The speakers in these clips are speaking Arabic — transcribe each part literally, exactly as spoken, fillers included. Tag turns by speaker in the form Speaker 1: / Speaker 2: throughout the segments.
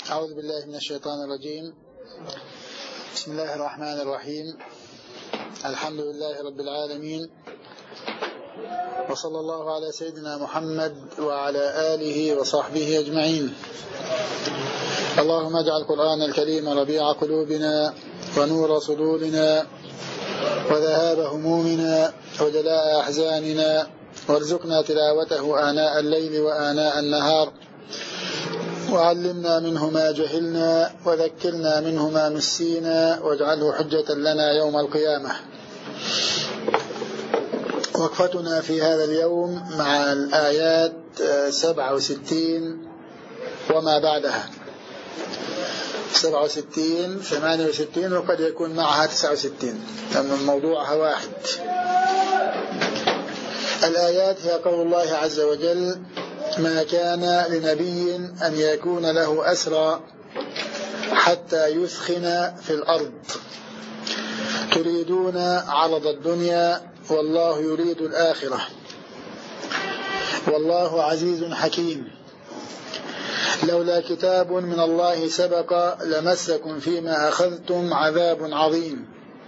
Speaker 1: أعوذ بالله من الشيطان الرجيم. بسم الله الرحمن الرحيم. الحمد لله رب العالمين، وصلى الله على سيدنا محمد وعلى آله وصحبه أجمعين. اللهم اجعل القرآن الكريم ربيع قلوبنا ونور صدورنا وذهاب همومنا وجلاء أحزاننا، وارزقنا تلاوته آناء الليل وآناء النهار، وعلمنا منه ما جهلنا وذكرنا منه ما نسينا، واجعله حجة لنا يوم القيامة. وقفتنا في هذا اليوم مع الآيات سبعة وستين وما بعدها، سبعة وستين ثمانية وستين، وقد يكون معها تسعة وستين، لأن موضوعها واحد. الآيات هي قول الله عز وجل: ما كان لنبي أن يكون له أسرى حتى يثخن في الأرض تريدون عرض الدنيا والله يريد الآخرة والله عزيز حكيم. لولا كتاب من الله سبق لمسكم فيما أخذتم عذاب عظيم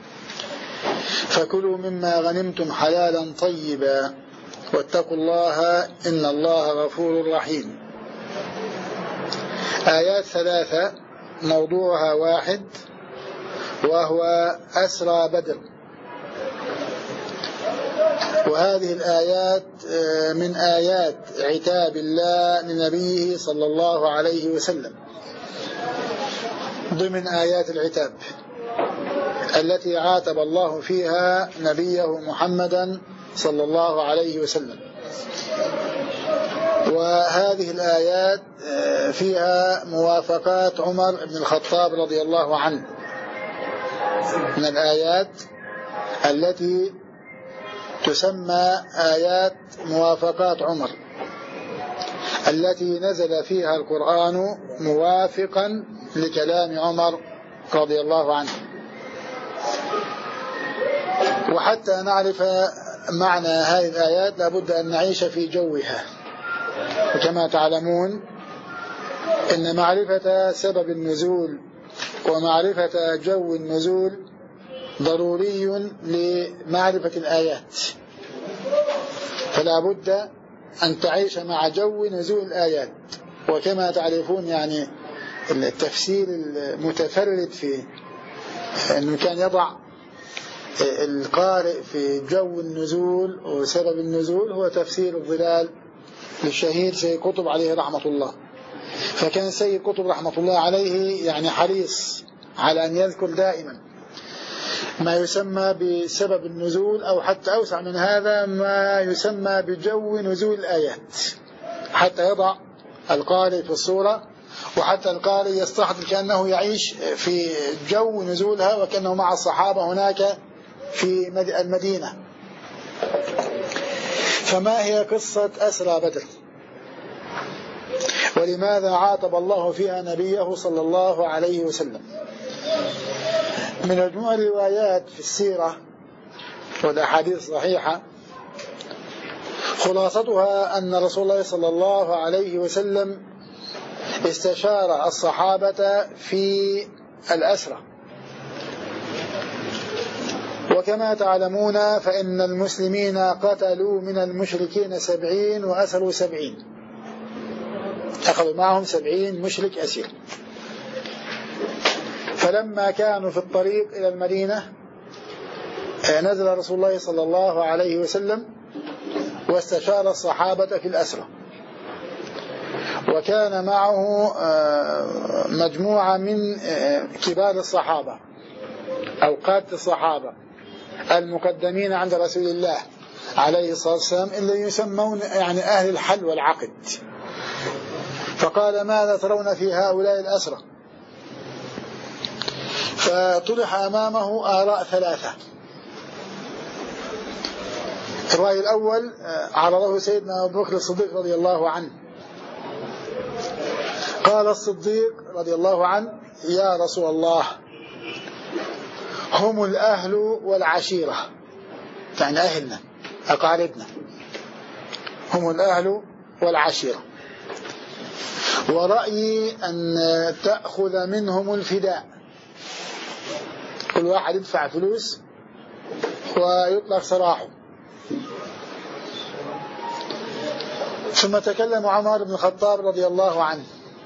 Speaker 1: فكلوا مما غنمتم حلالا طيبا واتقوا الله إن الله غفور رحيم. آيات ثلاثة موضوعها واحد، وهو أسرى بدر. وهذه الآيات من آيات عتاب الله لنبيه صلى الله عليه وسلم، ضمن آيات العتاب التي عاتب الله فيها نبيه محمدا صلى الله عليه وسلم. وهذه الآيات فيها موافقات عمر بن الخطاب رضي الله عنه، من الآيات التي تسمى آيات موافقات عمر، التي نزل فيها القرآن موافقا لكلام عمر رضي الله عنه. وحتى نعرف معنى هذه الآيات لابد أن نعيش في جوها. وكما تعلمون إن معرفة سبب النزول ومعرفة جو النزول ضروري لمعرفة الآيات، فلا بد أن تعيش مع جو نزول الآيات. وكما تعرفون يعني التفسير المتفرد فيه أنه كان يضع القارئ في جو النزول وسبب النزول هو تفسير الظلال للشهيد سيد قطب عليه رحمة الله. فكان سيد قطب رحمة الله عليه يعني حريص على أن يذكر دائما ما يسمى بسبب النزول، أو حتى أوسع من هذا ما يسمى بجو نزول الآيات، حتى يضع القارئ في الصورة، وحتى القارئ يستحضر كأنه يعيش في جو نزولها وكأنه مع الصحابة هناك في المدينة. فما هي قصة أسرى بدر؟ ولماذا عاتب الله فيها نبيه صلى الله عليه وسلم؟ من مجموع الروايات في السيرة والأحاديث الصحيحة خلاصتها أن رسول الله صلى الله عليه وسلم استشار الصحابة في الأسرى. وكما تعلمون فإن المسلمين قتلوا من المشركين سبعين وأسروا سبعين، أخذوا معهم سبعين مشرك أسير. فلما كانوا في الطريق إلى المدينة نزل رسول الله صلى الله عليه وسلم واستشار الصحابة في الأسرى، وكان معه مجموعة من كبار الصحابة أو قادة الصحابة المقدمين عند رسول الله عليه الصلاة والسلام، اللي يسمون يعني أهل الحل والعقد. فقال: ماذا ترون في هؤلاء الأسرى؟ فطرح أمامه آراء ثلاثة. الرأي الأول عرضه سيدنا أبو بكر الصديق رضي الله عنه. قال الصديق رضي الله عنه: يا رسول الله، هم الأهل والعشيرة، يعني أهلنا أقاربنا، هم الأهل والعشيرة، ورأيي أن تأخذ منهم الفداء، كل واحد يدفع فلوس ويطلق سراحه. ثم تكلم عمر بن الخطاب رضي الله عنه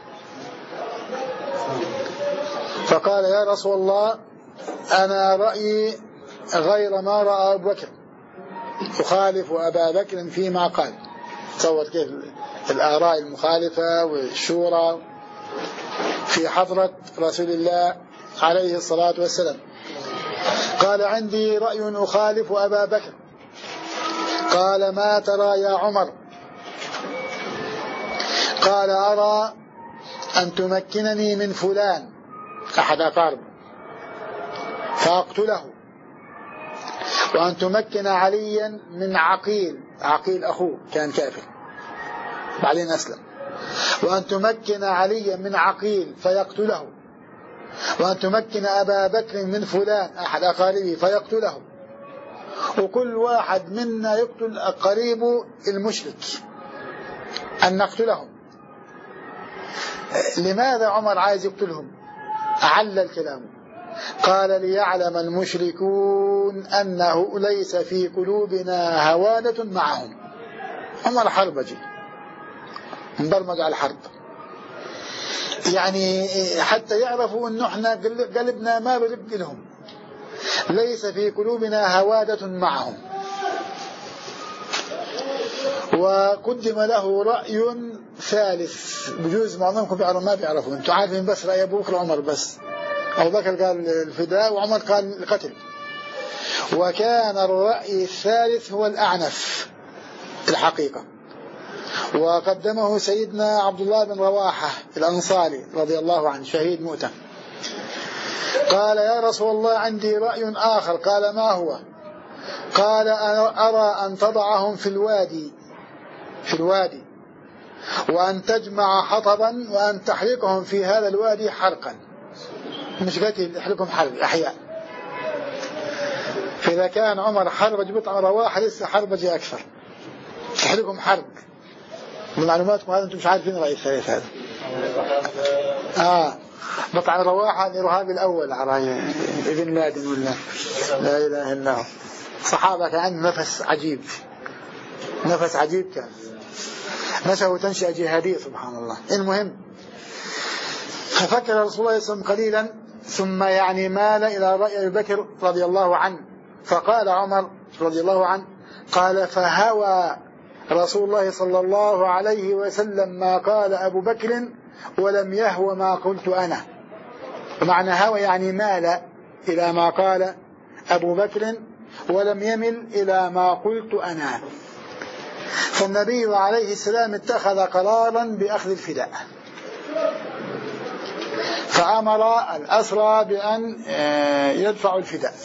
Speaker 1: فقال: يا رسول الله، أنا رأيي غير ما رأى أبو بكر، أخالف أبا بكر فيما قال. تصور كيف الآراء المخالفة والشورى في حضرة رسول الله عليه الصلاة والسلام. قال: عندي رأي أخالف أبا بكر. قال: ما ترى يا عمر؟ قال: أرى أن تمكنني من فلان أحد أقارب فأقتله، وأن تمكن عليا من عقيل، عقيل أخوه كان كافر بعدين أسلم، وأن تمكن عليا من عقيل فيقتله، وأن تمكن أبا بكر من فلان أحد أقاربه فيقتله، وكل واحد منا يقتل قريبه المشرك أن نقتلهم. لماذا عمر عايز يقتلهم؟ أعلل كلامه، قال: ليعلم المشركون أنه ليس في قلوبنا هوانة معهم. عمر حربجي مبرمج على الحرب، يعني حتى يعرفوا أنه احنا قلبنا ما برق لهم، ليس في قلوبنا هوادة معهم. وقدم له رأي ثالث بجوز معظمكم ما بيعرفوا، انتم عارفين بس رأي أبو بكر وعمر بس. أبو بكر قال الفداء وعمر قال القتل. وكان الرأي الثالث هو الأعنف الحقيقة، وقدمه سيدنا عبد الله بن رواحة الأنصاري رضي الله عنه شهيد مؤتة. قال: يا رسول الله، عندي رأي آخر. قال: ما هو؟ قال: أرى أن تضعهم في الوادي في الوادي وأن تجمع حطبا وأن تحرقهم في هذا الوادي حرقا، مش قتل، يحرقهم حرق أحياء. فإذا كان عمر حربج بطع رواحة لسه حربج أكثر، تحرقهم حرق. بمعلوماتكم هذا أنتم مش عارفين رأي الثالث هذا. آه بطع رواحة الإرهابي الأول على ابن لادن ولا لا إله إلا هو. صحابة كان عنده نفس عجيب، نفس عجيب كان، نشأوا تنشأة جهادية سبحان الله. المهم، ففكر رسول الله صلى الله عليه وسلم قليلا ثم يعني مال إلى رأي أبي بكر رضي الله عنه. فقال عمر رضي الله عنه، قال: فهوى رسول الله صلى الله عليه وسلم ما قال أبو بكر ولم يهوى ما قلت أنا. ومعنى هوى يعني مال إلى ما قال أبو بكر ولم يمل إلى ما قلت أنا. فالنبي عليه السلام اتخذ قرارا بأخذ الفداء، فأمر الأسرى بأن يدفعوا الفداء.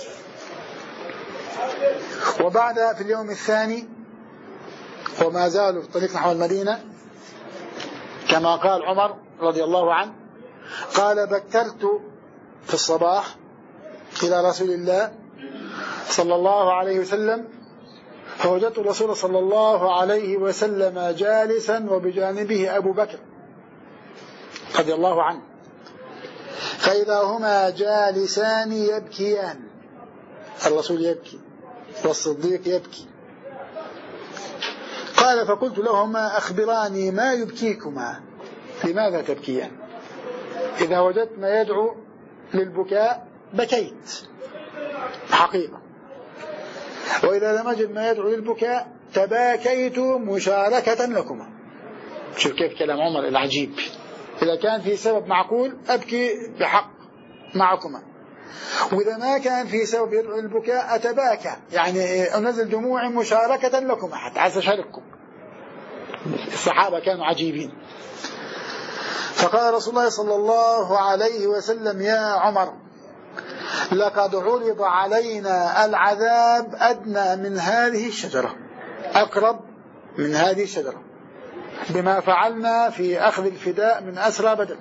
Speaker 1: وبعد في اليوم الثاني وما زالوا في الطريق نحو المدينة كما قال عمر رضي الله عنه، قال: بكرت في الصباح إلى رسول الله صلى الله عليه وسلم، فوجدت الرسول صلى الله عليه وسلم جالسا وبجانبه أبو بكر رضي الله عنه، فإذا هما جالسان يبكيان، الرسول يبكي والصديق يبكي. قال: فقلت لهما: أخبراني ما يبكيكما، لماذا تبكيان؟ إذا وجدت ما يدعو للبكاء بكيت حقيقة، وإذا لم أجد ما يدعو للبكاء تباكيت مشاركة لكما. شوف كيف كلام عمر العجيب، إذا كان في سبب معقول أبكي بحق معكما، وإذا ما كان في سبب يدعو للبكاء أتباكى، يعني أنزل دموعي مشاركة لكما حتى عايز أشارككم. الصحابة كانوا عجيبين. فقال رسول الله صلى الله عليه وسلم: يا عمر، لقد عرض علينا العذاب أدنى من هذه الشجرة، أقرب من هذه الشجرة، بما فعلنا في أخذ الفداء من أسرى بدر،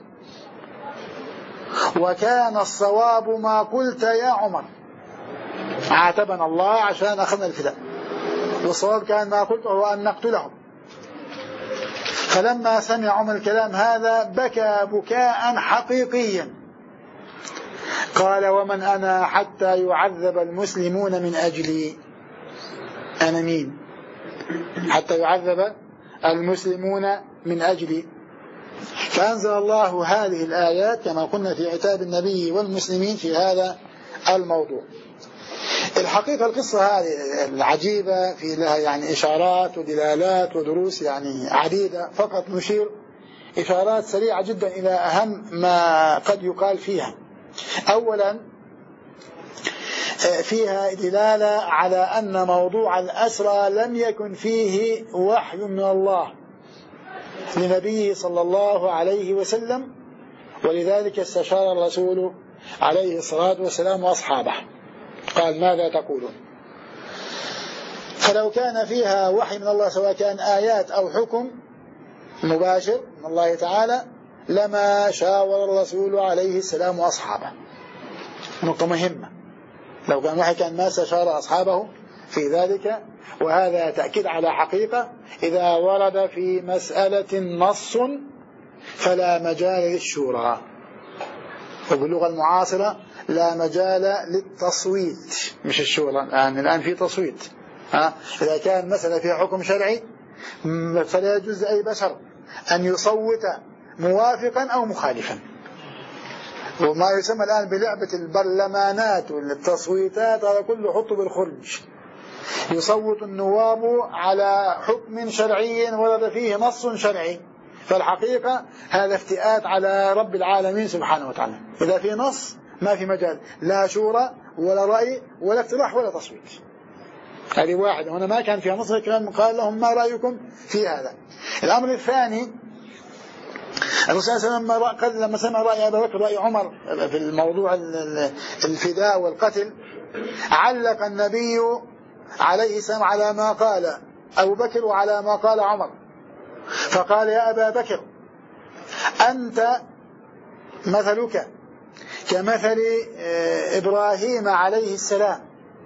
Speaker 1: وكان الصواب ما قلت يا عمر. عاتبنا الله عشان أخذنا الفداء، والصواب كان ما قلت هو أن نقتلهم. فلما سمع عمر الكلام هذا بكى بكاء حقيقيا. قال ومن أنا حتى يعذب المسلمون من أجلي؟ أنا مين حتى يعذب المسلمون من أجلي؟ فأنزل الله هذه الآيات كما قلنا في عتاب النبي والمسلمين في هذا الموضوع. الحقيقة القصة هذه العجيبة في لها يعني إشارات ودلالات ودروس يعني عديدة، فقط نشير إشارات سريعة جدا إلى أهم ما قد يقال فيها. أولا فيها دلالة على أن موضوع الأسرى لم يكن فيه وحي من الله لنبيه صلى الله عليه وسلم، ولذلك استشار الرسول عليه الصلاة والسلام وأصحابه قال ماذا تقولون؟ فلو كان فيها وحي من الله سواء كان آيات أو حكم مباشر من الله تعالى لما شاور الرسول عليه السلام وأصحابه. نقطة مهمة، لو كان وحي كان ما استشار أصحابه في ذلك. وهذا تأكيد على حقيقة إذا ورد في مسألة نص فلا مجال للشورى، وباللغة المعاصرة لا مجال للتصويت مش الشورى. الآن الآن في تصويت. ها إذا كان مثلا في حكم شرعي فلا يجوز أي بشر أن يصوت موافقا أو مخالفا، وما يسمى الآن بلعبة البرلمانات والتصويتات هذا كله حطه بالخرج. يصوت النواب على حكم شرعي ورد فيه نص شرعي، فالحقيقة هذا افتئات على رب العالمين سبحانه وتعالى. إذا في نص ما في مجال لا شورى ولا رأي ولا اقتراح ولا تصويت. هذه واحدة، هنا ما كان فيها نص الكلام قال لهم ما رأيكم في هذا. الأمر الثاني الرسول صلى الله عليه وسلم لما سمع رأي أبي بكر رأي عمر في الموضوع الفداء والقتل علق النبي عليه السلام على ما قال أبو بكر وعلى ما قال عمر، فقال يا أبا بكر أنت مثلك كمثل إبراهيم عليه السلام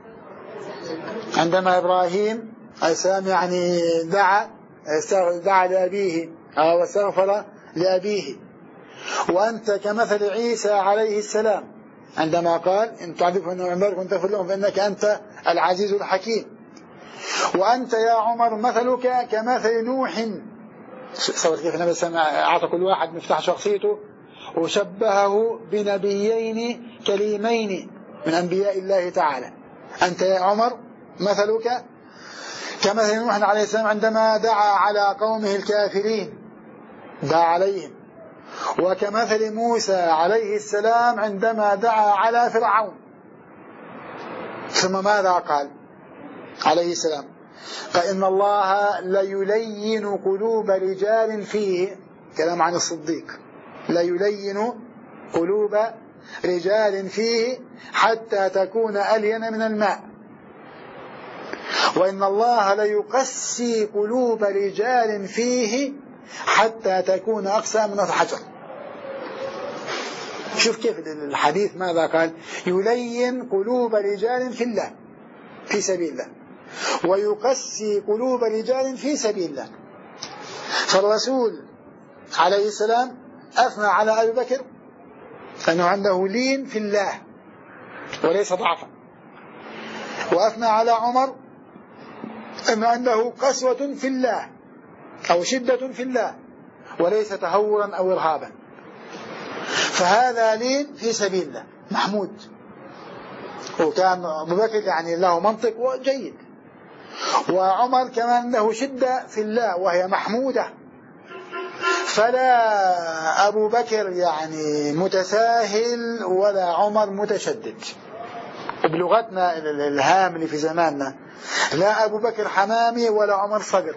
Speaker 1: عندما إبراهيم عليه السلام يعني دعا دعا لأبيه أو استغفر لأبيه، وأنت كمثل عيسى عليه السلام عندما قال إن تعذبهم فإنهم عبادك وإن تغفر لهم فإنك أنت العزيز الحكيم. وأنت يا عمر مثلك كمثل نوح. صورت كيف النبي صلى الله عليه وسلم أعطى كل واحد مفتاح شخصيته وشبهه بنبيين كليمين من أنبياء الله تعالى. أنت يا عمر مثلك كمثل نوح عليه السلام عندما دعا على قومه الكافرين دعا عليهم، وكمثل موسى عليه السلام عندما دعا على فرعون. ثم ماذا قال عليه السلام؟ قال إن الله ليلين قلوب رجال فيه، كلام عن الصديق، ليلين قلوب رجال فيه حتى تكون ألين من الماء، وإن الله ليقسي قلوب رجال فيه حتى تكون أقسى من الحجر. شوف كيف الحديث ماذا قال؟ يلين قلوب رجال في الله في سبيل الله، ويقسي قلوب رجال في سبيل الله. فالرسول عليه السلام أثنى على أبي بكر أنه عنده لين في الله وليس ضعفا، وأثنى على عمر أنه عنده قسوة في الله أو شدة في الله وليس تهورا أو إرهابا. فهذا لين في سبيل الله محمود، وكان أبو بكر يعني له منطق جيد، وعمر كمان له شدة في الله وهي محمودة. فلا أبو بكر يعني متساهل ولا عمر متشدد. بلغتنا الهاملة في زماننا لا أبو بكر حمامي ولا عمر صقر.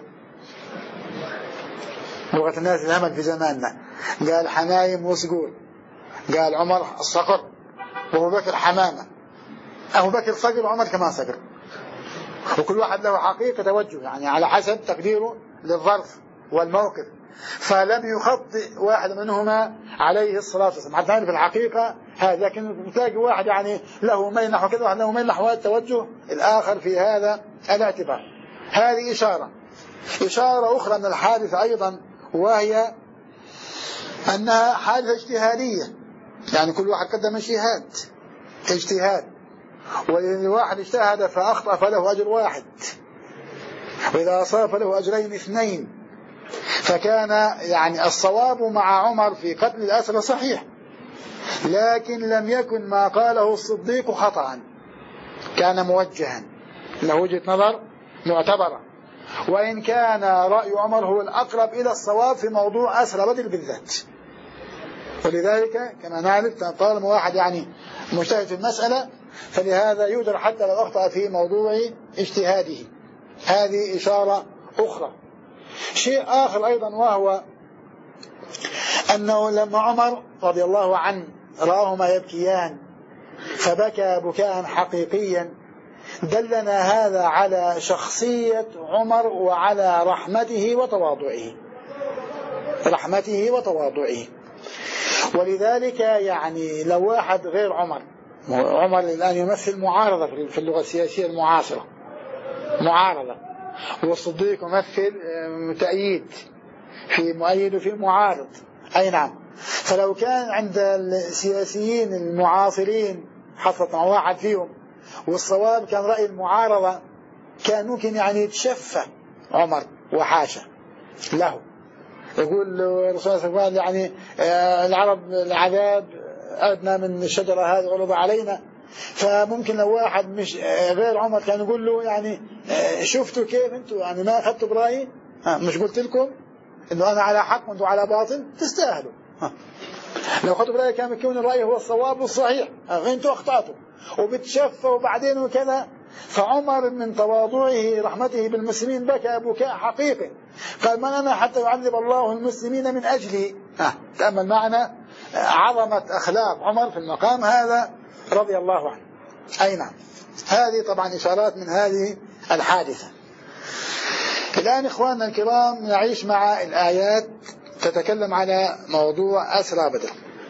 Speaker 1: لغة الناس الهمل في زماننا قال حمايم وصقور، قال عمر الصقر وأبو بكر حمامة. أبو بكر صقر وعمر كمان صقر، وكل واحد له حقيقة توجه يعني على حسب تقديره للظرف والموقف، فلم يخطئ واحد منهما عليه الصلاة والسلام حتى نعرف الحقيقة هذا. لكن تلاقي واحد يعني له ميل نحو كذا واحد له ميل نحو التوجه الآخر في هذا الاعتبار. هذه إشارة. إشارة أخرى من الحادثة أيضا وهي أنها حادثة اجتهادية، يعني كل واحد قدم اجتهاد اجتهاد وإذا واحد اجتهد فأخطأ فله أجر واحد، وإذا أصاب فله أجرين اثنين. فكان يعني الصواب مع عمر في قتل الأسرى صحيح، لكن لم يكن ما قاله الصديق خطأ، كان موجها له وجهة نظر معتبرة، وإن كان رأي عمر هو الأقرب إلى الصواب في موضوع أسرى بدر بالذات. ولذلك كما نعرف طالما واحد يعني مجتهد في المسألة فلهذا يؤجر حتى لو أخطأ في موضوع اجتهاده. هذه إشارة أخرى. شيء آخر أيضا وهو أنه لما عمر رضي الله عنه رآهما يبكيان فبكى بكاء حقيقيا دلنا هذا على شخصية عمر وعلى رحمته وتواضعه رحمته وتواضعه. ولذلك يعني لو واحد غير عمر، عمر الآن يمثل معارضة في اللغة السياسية المعاصرة، معارضة، والصديق يمثل تأييد، في مؤيد وفي معارض. أي نعم. فلو كان عند السياسيين المعاصرين حصلت واحد فيهم والصواب كان رأي المعارضة كان ممكن يعني يتشفى عمر وحاشا له، يقول الرسول صلى الله عليه وسلم يعني العرب العذاب أدنى من الشجرة هذه عرض علينا. فممكن لو واحد مش غير عمر كان يقول له يعني شفتوا كيف انتوا يعني ما أخذتوا برأيي، مش قلت لكم انه انا على حق وانتوا على باطل تستاهلوا. لو أخذتوا برأيي كان يكون الرأي هو الصواب والصحيح، انتوا اخطأتوا وبتشفى وبعدين وكذا. فعمر من تواضعه رحمته بالمسلمين بكى بكاء حقيقي، قال من أنا حتى يعذب الله المسلمين من أجلي. تأمل معنا عظمة أخلاق عمر في المقام هذا رضي الله عنه. أي نعم. هذه طبعا إشارات من هذه الحادثة. الآن إخواننا الكرام نعيش مع الآيات تتكلم على موضوع أسرى بدر.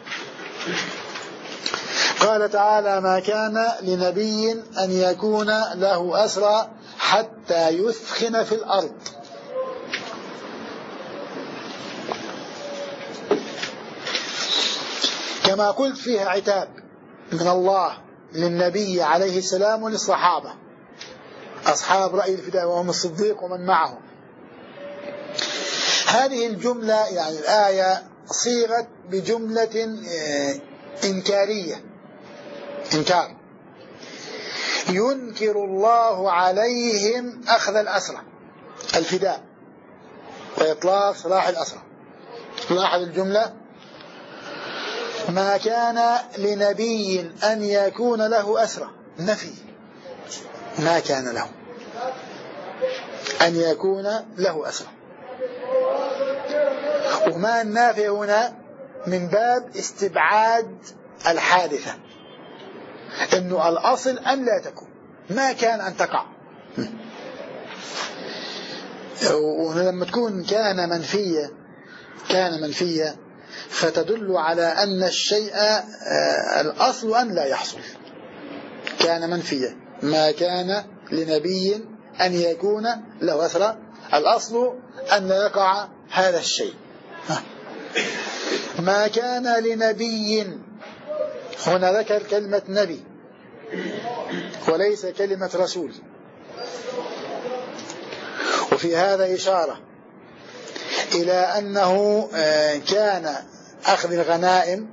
Speaker 1: قال تعالى ما كان لنبي أن يكون له أسرى حتى يثخن في الأرض. كما قلت فيها عتاب من الله للنبي عليه السلام وللصحابة أصحاب رأي الفداء وهم الصديق ومن معه. هذه الجملة يعني الآية صيغت بجملة إنكارية، إنكار، ينكر الله عليهم أخذ الأسرى الفداء وإطلاق سراح الأسرى. لاحظ الجملة ما كان لنبي أن يكون له أسرى، نفي، ما كان له أن يكون له أسرى. وما النافي هنا من باب استبعاد الحادثة، إنه الأصل أن لا تكون، ما كان أن تقع. ولما تكون كان منفية كان منفية فتدل على أن الشيء الأصل أن لا يحصل. كان منفية، ما كان لنبي أن يكون له أسرى، الأصل أن لا يقع هذا الشيء. ما كان لنبي، هنا ذكر كلمة نبي وليس كلمة رسول، وفي هذا إشارة إلى أنه كان أخذ الغنائم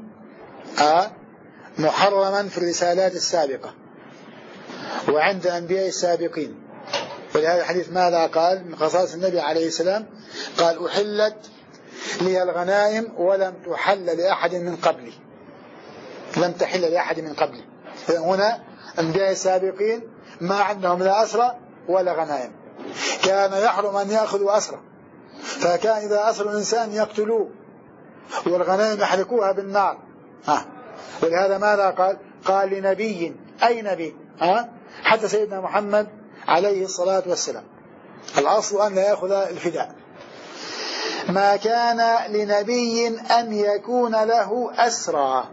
Speaker 1: محرما في الرسالات السابقة وعند الأنبياء السابقين. ولهذا الحديث ماذا قال من خصائص النبي عليه السلام؟ قال أحلت لي الغنائم ولم تحل لأحد من قبلي، لم تحل لأحد من قبلي. هنا الأنبياء السابقين ما عندهم لا أسرى ولا غنائم، كان يحرم أن يأخذوا أسرى، فكان إذا أسروا الإنسان يقتلوه والغنائم يحرقوها بالنار. ها. ولهذا ماذا قال؟ قال لنبي، أي نبي؟ ها؟ حتى سيدنا محمد عليه الصلاة والسلام الأصل أن لا يأخذ الفداء. ما كان لنبي أن يكون له أسرى،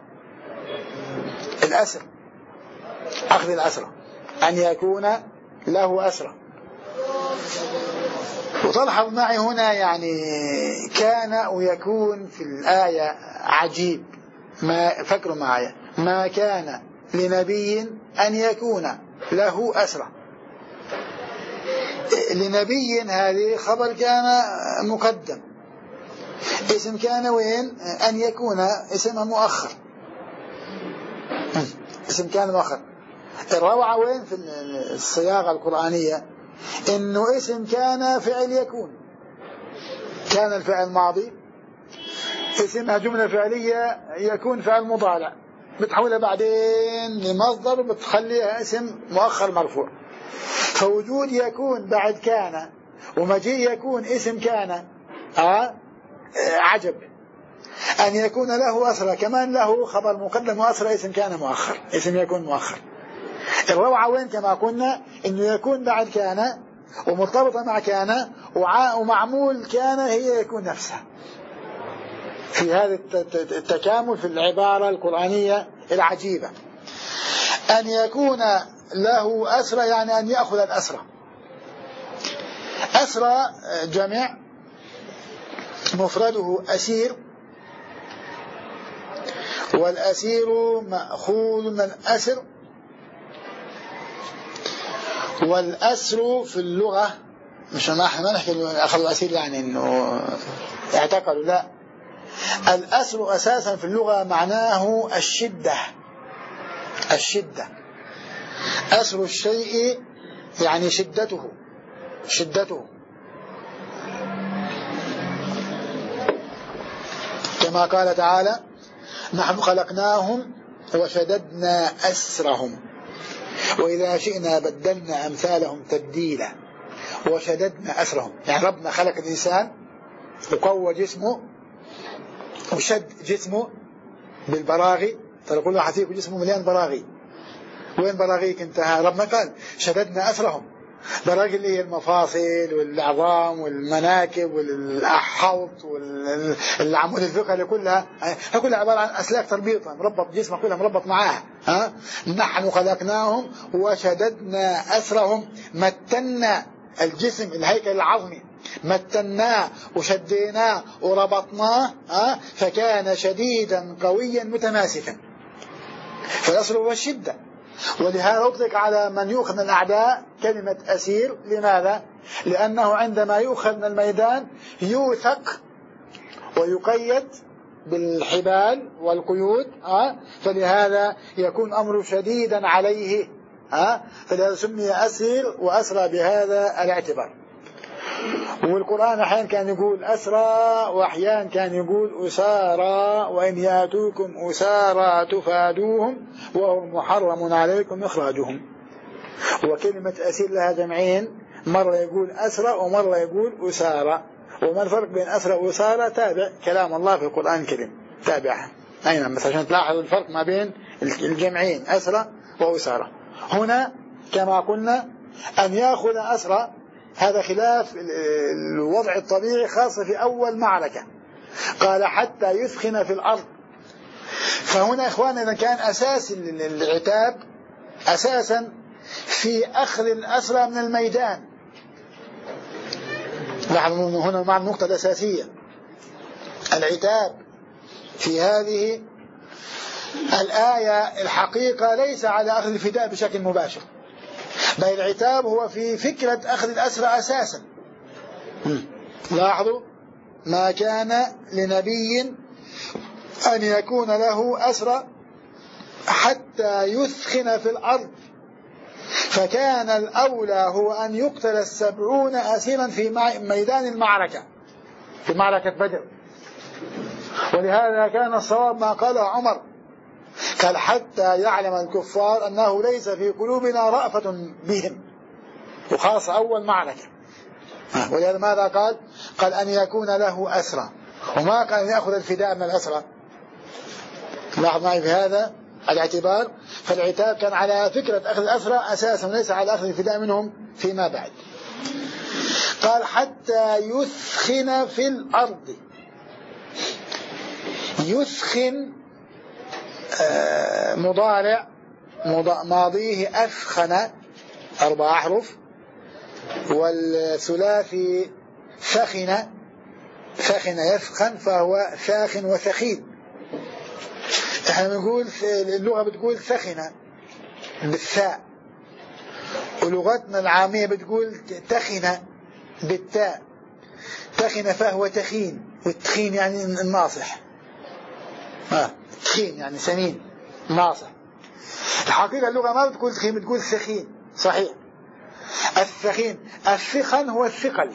Speaker 1: الأسر أخذ الأسرى، أن يكون له أسرى. وتلحظ معي هنا يعني كان ويكون في الآية عجيب. ما فكروا معي، ما كان لنبي أن يكون له أسرى. لنبي هذه خبر كان مقدم، اسم كان وين أن يكون اسمها مؤخر، اسم كان مؤخر. الروعة وين في الصياغة القرآنية؟ إنه اسم كان فعل يكون، كان الفعل الماضي اسمها جملة فعلية يكون فعل مضارع، بتحولها بعدين لمصدر وبتخليها اسم مؤخر مرفوع. فوجود يكون بعد كان ومجيء يكون اسم كان آه عجب. أن يكون له أسرى كمان له خبر مقدم وأسرى اسم كان مؤخر، اسم يكون مؤخر. الروعة وين كما قلنا إنه يكون بعد كان ومرتبطة مع كان ومعمول كان هي يكون نفسها، في هذا التكامل في العبارة القرآنية العجيبة. أن يكون له أسرى يعني أن يأخذ الأسرى. أسرى جمع مفرده أسير، والأسير مأخوذ من الأسر، والأسر في اللغة مش ما نحكي أخذ الأسير يعني إنه اعتقلوا، لا، الأسر أساسا في اللغة معناه الشدة. الشدة أسر الشيء يعني شدته، شدته كما قال تعالى نحن خلقناهم وشددنا أسرهم وإذا شئنا بدلنا أمثالهم تبديلا وشددنا أسرهم. يعني ربنا خلق الإنسان وقوى جسمه وشد جسمه بالبراغي، ترى كل واحد فيكم جسمه مليان براغي، وين براغيك انتهى؟ ربنا قال شددنا أسرهم. براغي اللي هي المفاصل والعظام والمناكب والحوض والعمود الفقري كلها، هي كلها عبارة عن أسلاك تربيطة مربط جسمه كلها مربط معاها. ها نحن خلقناهم وشددنا أسرهم، متنا الجسم الهيكل العظمي متناه وشديناه وربطناه ها فكان شديدا قويا متماسكا. فالأسر هو الشدة، ولهذا أطلق على من يؤخذ من الأعداء كلمة أسير. لماذا؟ لأنه عندما يؤخذ من الميدان يوثق ويقيد بالحبال والقيود أه؟ فلهذا يكون أمر شديدا عليه أه؟ فلهذا سمي أسير وأسرى بهذا الاعتبار. والقرآن أحيانا كان يقول أسرى وأحيانا كان يقول أسارى، وإن يأتوكم أسارى تفادوهم وهو محرم عليكم إخراجهم. وكلمة أسير لها جمعين، مرة يقول أسرى ومرة يقول أسارى. وما الفرق بين أسرى وأسارى؟ تابع كلام الله في القرآن الكريم، تابعها أين مثلا عشان تلاحظ الفرق ما بين الجمعين أسرى وأسارى. هنا كما قلنا أن يأخذ أسرى هذا خلاف الوضع الطبيعي، خاصة في أول معركة. قال حتى يثخن في الأرض. فهنا إخواننا إذا كان أساس العتاب أساسا في أخذ الأسرى من الميدان. هنا مع النقطة الأساسية، العتاب في هذه الآية الحقيقة ليس على أخذ الفداء بشكل مباشر، بل العتاب هو في فكرة أخذ الأسرى أساسا. لاحظوا ما كان لنبي أن يكون له أسرى حتى يثخن في الأرض، فكان الأولى هو أن يقتل السبعون أسيرا في ميدان المعركة، في معركة بدر. ولهذا كان الصواب ما قاله عمر، قال حتى يعلم الكفار أنه ليس في قلوبنا رأفة بهم، وخاصة أول معركة. ولهذا ماذا قال؟ قال أن يكون له أسرى، وما قال أن يأخذ الفداء من الأسرى. لاحظ معي في هذا الاعتبار. فالعتاب كان على فكرة أخذ الأسرى أساسا وليس على أخذ الفداء منهم فيما بعد. قال حتى يثخن في الأرض. يثخن مضارع ماضيه أثخن، أربع أحرف، والثلاثي ثخن، ثخن يثخن فهو ثاخن وثخين. احنا بنقول اللغة بتقول ثخن بالثاء، ولغتنا العامية بتقول تخن بالتاء. تخن فهو تخين، والتخين يعني الناصح، آه. تخين يعني سمين ناصح. الحقيقة اللغة ما بتقول تخين، بتقول ثخين. صحيح. الثخين، الثخن هو الثقل،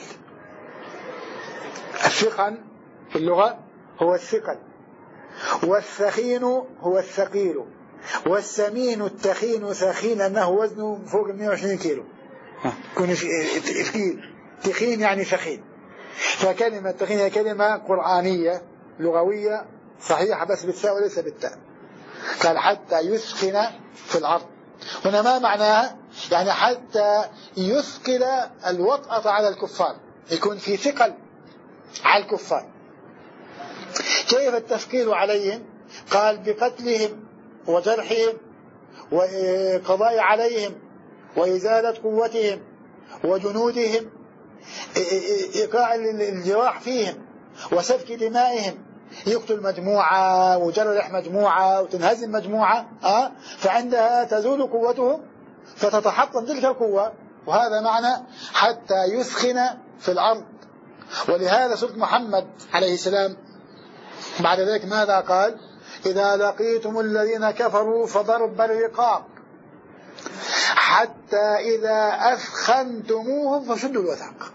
Speaker 1: الثخن في اللغة هو الثقل، والثخين هو الثقيل، والسمين التخين ثخين أنه وزنه فوق مئة وعشرين كيلو، يكون ثقيل. تخين يعني ثخين. فكلمة تخين هي كلمة قرآنية لغوية صحيحة بس بالثاء وليس بالتاء. قال حتى يثخن في الأرض. هنا ما معناها؟ يعني حتى يثقل الوطأة على الكفار، يكون في ثقل على الكفار. كيف التثقيل عليهم؟ قال بقتلهم وجرحهم وقضاء عليهم وإزالة قوتهم وجنودهم، إيقاع الجراح فيهم وسفك دمائهم. يقتل مجموعة وجرح مجموعة وتنهزم مجموعة، أه؟ فعندها تزول قوتهم فتتحطم تلك القوة. وهذا معنى حتى يثخن في الأرض. ولهذا سورة محمد عليه السلام بعد ذلك ماذا قال؟ إذا لقيتم الذين كفروا فضرب الرقاب حتى إذا أثخنتموهم فشدوا الوثاق.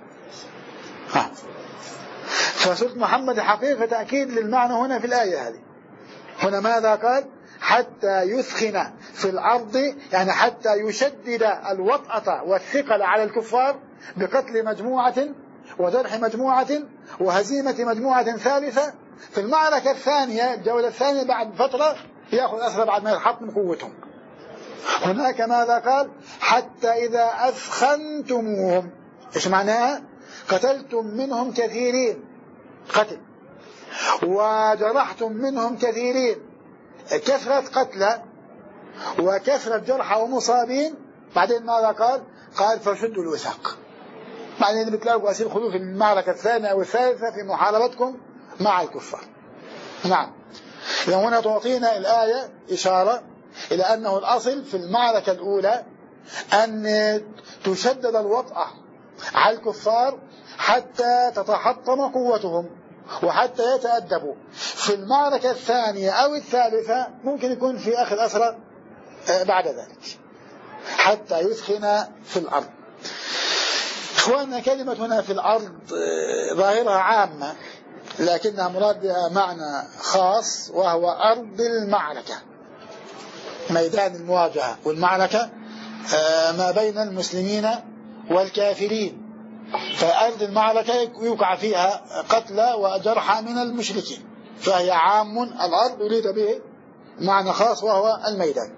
Speaker 1: فسورة محمد حقيقة تأكيد للمعنى هنا في الآية هذه. هنا ماذا قال؟ حتى يثخن في الأرض، يعني حتى يشدد الوطأة والثقل على الكفار بقتل مجموعة وجرح مجموعة وهزيمة مجموعة ثالثة. في المعركة الثانية الجولة الثانية بعد فترة يأخذ أسرى بعد ما يحط من قوتهم. هناك ماذا قال؟ حتى إذا أثخنتموهم. إيش معناها؟ قتلتم منهم كثيرين قتل وجرحتم منهم كثيرين، كثرة قتلى وكثرة جرحى ومصابين. بعدين ماذا قال؟ قال فشدوا الوثاق. بعدين بتلاقوا أسير خذوه في المعركة الثانية أو الثالثة في محاربتكم مع الكفار. نعم. يعني هنا تعطينا الآية إشارة إلى أنه الأصل في المعركة الأولى أن تشدد الوطأة على الكفار حتى تتحطم قوتهم وحتى يتأدبوا. في المعركة الثانية أو الثالثة ممكن يكون في أخذ أسرى بعد ذلك حتى يثخن في الأرض. إخواننا كلمة هنا في الأرض ظاهرها عامة لكنها مراد بها معنى خاص، وهو أرض المعركة، ميدان المواجهة والمعركة ما بين المسلمين والكافرين. فأرض المعركة يوقع فيها قتلى وجرحى من المشركين، فهي عام الأرض يريد به معنى خاص وهو الميدان.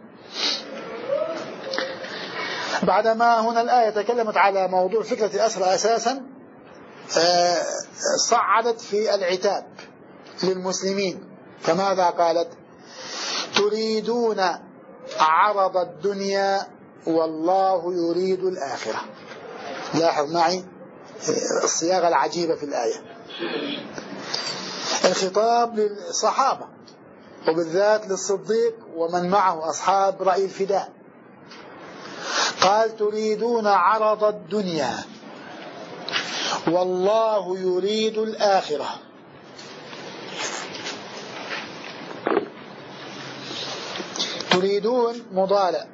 Speaker 1: بعدما هنا الآية تكلمت على موضوع فكرة أسرى أساسا، صعدت في العتاب للمسلمين. فماذا قالت؟ تريدون عرض الدنيا والله يريد الآخرة. لاحظ معي الصياغة العجيبة في الآية. الخطاب للصحابة وبالذات للصديق ومن معه أصحاب رأي الفداء. قال تريدون عرض الدنيا والله يريد الآخرة. تريدون مضارع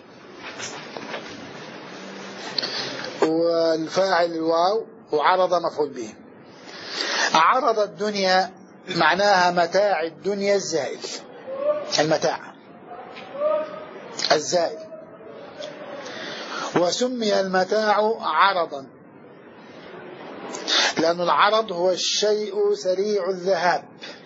Speaker 1: والفاعل الواو وعرض مفعول به. عرض الدنيا معناها متاع الدنيا الزائل، المتاع الزائل. وسمي المتاع عرضا لأن العرض هو الشيء سريع الذهاب.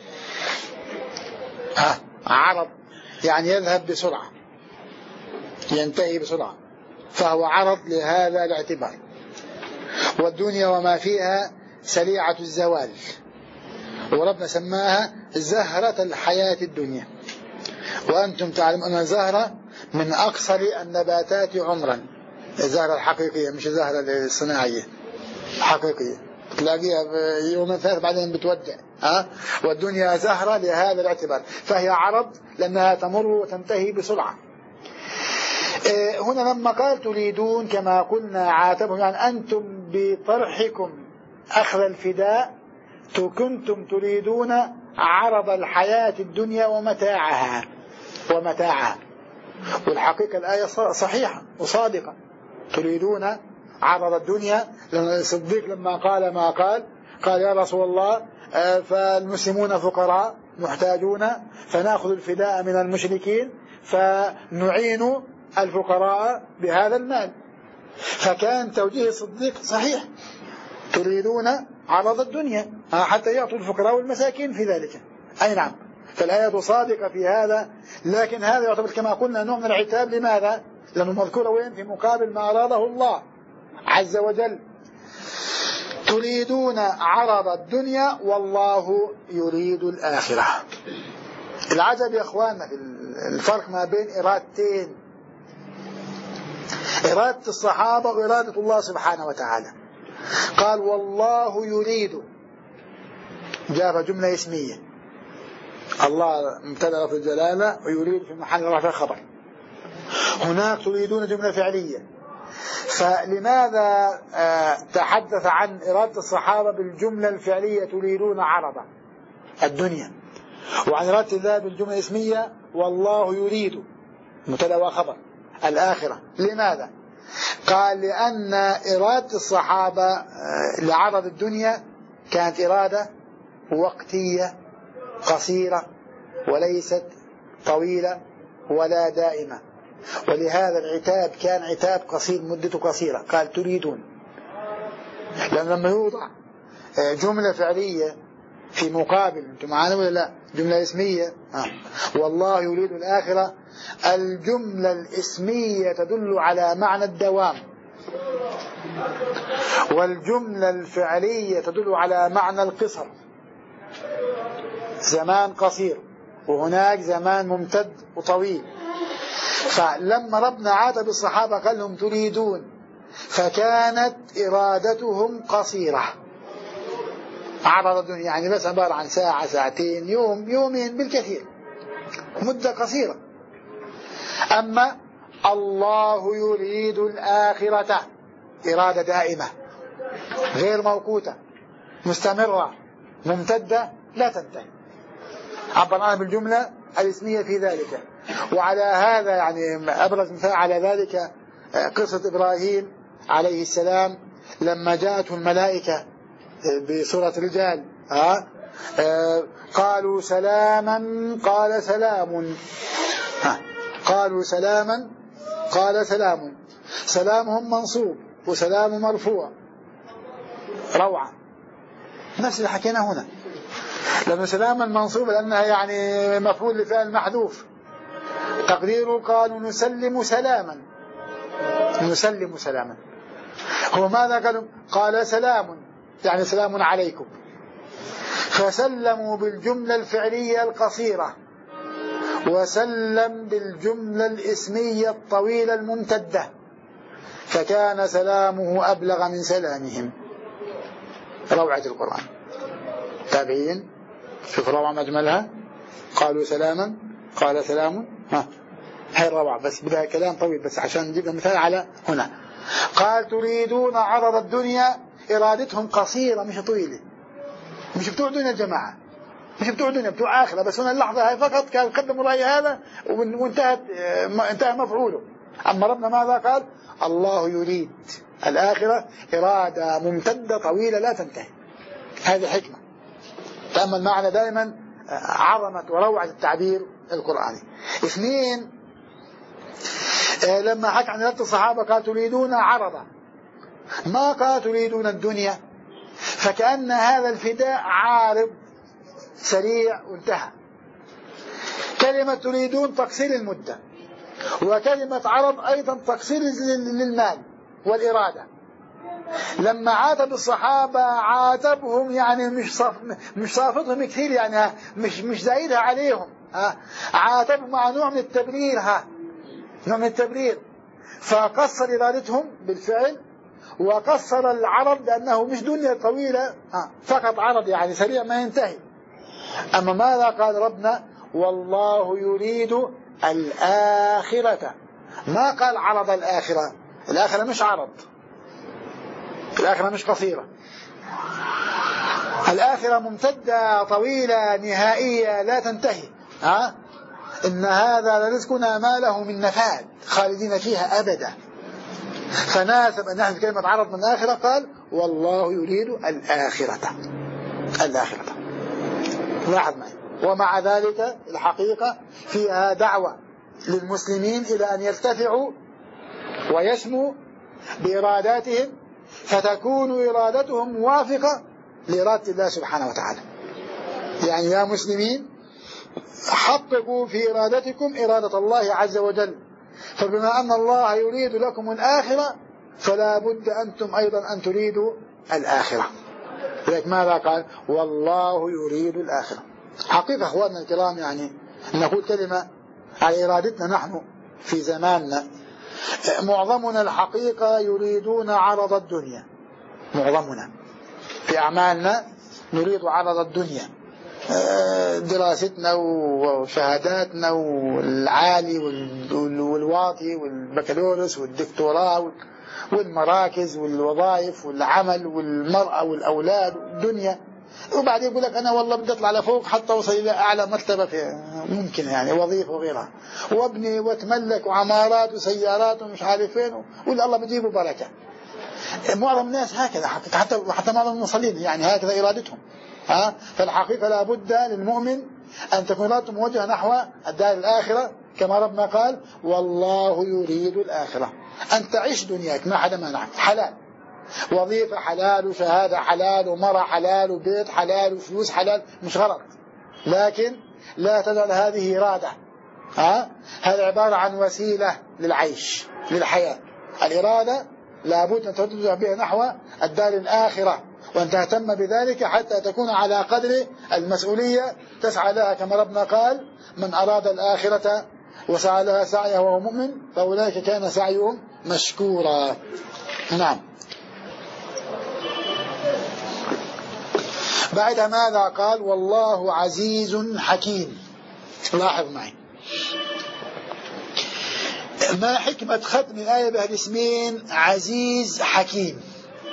Speaker 1: ها عرض يعني يذهب بسرعة، ينتهي بسرعة، فهو عرض لهذا الاعتبار. والدنيا وما فيها سريعة الزوال، وربنا سماها زهرة الحياة الدنيا. وأنتم تعلمون أن الزهرة من أقصر النباتات عمرا، الزهرة الحقيقية مش الزهرة الصناعية، حقيقية تلاقيها يوم ثلاث بعدين بتودع. ها والدنيا زهرة لهذا الاعتبار، فهي عرض لأنها تمر وتنتهي بسرعة. هنا لما قال تريدون كما قلنا عاتبهم، يعني أنتم بطرحكم أخذ الفداء كنتم تريدون عرض الحياة الدنيا ومتاعها ومتاعها والحقيقة الآية صحيحة وصادقة، تريدون عرض الدنيا. لأن الصديق لما قال ما قال قال يا رسول الله فالمسلمون فقراء محتاجون فنأخذ الفداء من المشركين فنعين الفقراء بهذا المال، فكان توجيه الصديق صحيح، تريدون عرض الدنيا حتى يعطوا الفقراء والمساكين في ذلك. أي نعم، فالآية صادقة في هذا، لكن هذا يعتبر كما قلنا نوع من العتاب. لماذا؟ لأنه مذكور وين؟ في مقابل ما أراده الله عز وجل، تريدون عرض الدنيا والله يريد الآخرة. العجب يا أخواننا في الفرق ما بين إرادتين، إرادة الصحابة وإرادة الله سبحانه وتعالى. قال والله يريد، جاب جملة اسمية، الله مبتدأ في الجلالة ويريد في محل رفع خبر. هناك تريدون جملة فعلية، فلماذا تحدث عن إرادة الصحابة بالجملة الفعلية تريدون عرض الدنيا، وعن إرادة الله بالجملة الاسمية والله يريد مبتدأ وخبر الآخرة؟ لماذا؟ قال لأن إرادة الصحابة لعرض الدنيا كانت إرادة وقتية قصيرة وليست طويلة ولا دائمة، ولهذا العتاب كان عتاب قصير مدته قصيرة. قال تريدون، لأن لما يوضع جملة فعلية في مقابل، انتم معانا ولا لا؟ جملة اسمية آه. والله يريد الآخرة، الجملة الاسمية تدل على معنى الدوام، والجملة الفعلية تدل على معنى القصر، زمان قصير وهناك زمان ممتد وطويل. فلما ربنا عاتب الصحابة قال لهم تريدون، فكانت إرادتهم قصيرة، عرض الدنيا يعني بس عبارة عن ساعة ساعتين يوم يومين بالكثير، مدة قصيرة. أما الله يريد الآخرة إرادة دائمة غير موقوتة مستمرة ممتدة لا تنتهي، عبر عنها بالجملة الاسمية في ذلك. وعلى هذا يعني أبرز مثال على ذلك قصة إبراهيم عليه السلام لما جاءته الملائكة بصورة رجال ها آه قالوا سلاما قال سلام ها قالوا سلاما قال سلام، سلامهم منصوب وسلام مرفوع، روعة. نفس اللي حكينا هنا، لأن سلاما منصوب لأنها يعني مفعول لفعل محذوف، تقديره قالوا نسلم سلاما، نسلم سلاما. هو ماذا قالوا؟ قال سلام يعني سلام عليكم، فسلموا بالجملة الفعلية القصيرة وسلم بالجملة الاسمية الطويلة الممتدة، فكان سلامه أبلغ من سلامهم. روعة القرآن. تابعين شوف روعة مجملها، قالوا سلاما قال سلام، ها هي روعة، بس بدها كلام طويل بس عشان نجيب مثال على هنا. قال تريدون عرض الدنيا، إرادتهم قصيرة مش طويلة، مش بتوع دنيا الجماعة، مش بتوع دنيا، بتوع آخرة. بس هنا اللحظة هاي فقط كان قدموا رأي هذا وانتهت انتهى مفعوله. أما ربنا ماذا قال؟ الله يريد الآخرة إرادة ممتدة طويلة لا تنتهي. هذه حكمة. تأمل معنا دائما عظمة وروعة التعبير القرآني. اثنين، لما حكى عن رد الصحابة قال تريدون عرضا، ما قال تريدون الدنيا، فكأن هذا الفداء عارض سريع وانتهى. كلمة تريدون تقصير المدة، وكلمة عرض أيضا تقصير للمال والإرادة. لما عاتب الصحابة عاتبهم يعني مش صاف مش صافتهم كثير، يعني مش مش زايدها عليهم، ها عاتبهم مع نوع من التبرير، ها نوع من التبرير. فقصر إرادتهم بالفعل، وقصر العرض لأنه مش دنيا طويلة فقط عرض يعني سريع ما ينتهي. أما ماذا قال ربنا؟ والله يريد الآخرة، ما قال عرض الآخرة. الآخرة مش عرض، الآخرة مش قصيرة، الآخرة ممتدة طويلة نهائية لا تنتهي. ها؟ إن هذا لرزقنا ما له من نفاد خالدين فيها أبدا. فناسب أن نحن كلمة عرض من الآخرة قال والله يريد الآخرة. الآخرة لاحظ معي. ومع ذلك الحقيقة فيها دعوة للمسلمين إلى أن يرتفعوا ويسموا بإراداتهم، فتكون إرادتهم موافقة لإرادة الله سبحانه وتعالى. يعني يا مسلمين حققوا في إرادتكم إرادة الله عز وجل، فبما أن الله يريد لكم الآخرة فلا بد أنتم أيضا أن تريدوا الآخرة. لذلك ماذا قال؟ والله يريد الآخرة. حقيقة أخواننا الكرام يعني نقول كلمة على إرادتنا نحن في زماننا. معظمنا الحقيقة يريدون عرض الدنيا، معظمنا في أعمالنا نريد عرض الدنيا، دراستنا وشهاداتنا والعالي والواطي والبكالوريوس والدكتوراه والمراكز والوظائف والعمل والمرأة والأولاد والدنيا. وبعدين يقول لك أنا والله بدي أطلع لفوق حتى أوصل إلى أعلى مرتبة في ممكن يعني وظيفة وغيرها، وابني واتملك وعمارات وسيارات ومش عارف فين، ولا الله بيجيبه بركة. معظم الناس هكذا حتى حتى حتى معظم المصلين يعني هكذا إرادتهم. ها؟ فالحقيقة لا بد للمؤمن أن تكون إرادته موجهة نحو الدار الآخرة، كما ربنا قال والله يريد الآخرة. أن تعيش دنياك ما حدا منعك، حلال، وظيفة حلال وشهادة حلال ومرأة حلال وبيت حلال وفلوس حلال، مش غلط، لكن لا تجعل هذه إرادة. ها؟ هذا عبارة عن وسيلة للعيش للحياة. الإرادة لابد أن تتوجه بها نحو الدار الآخرة، وأن تهتم بذلك حتى تكون على قدر المسؤولية تسعى لها، كما ربنا قال من أراد الآخرة وسعى لها سعيه وهو مؤمن فأولئك كان سعيهم مشكورا. نعم. بعد ماذا قال؟ والله عزيز حكيم. لاحظ معي ما حكمة ختم الآية بهالاسمين عزيز حكيم؟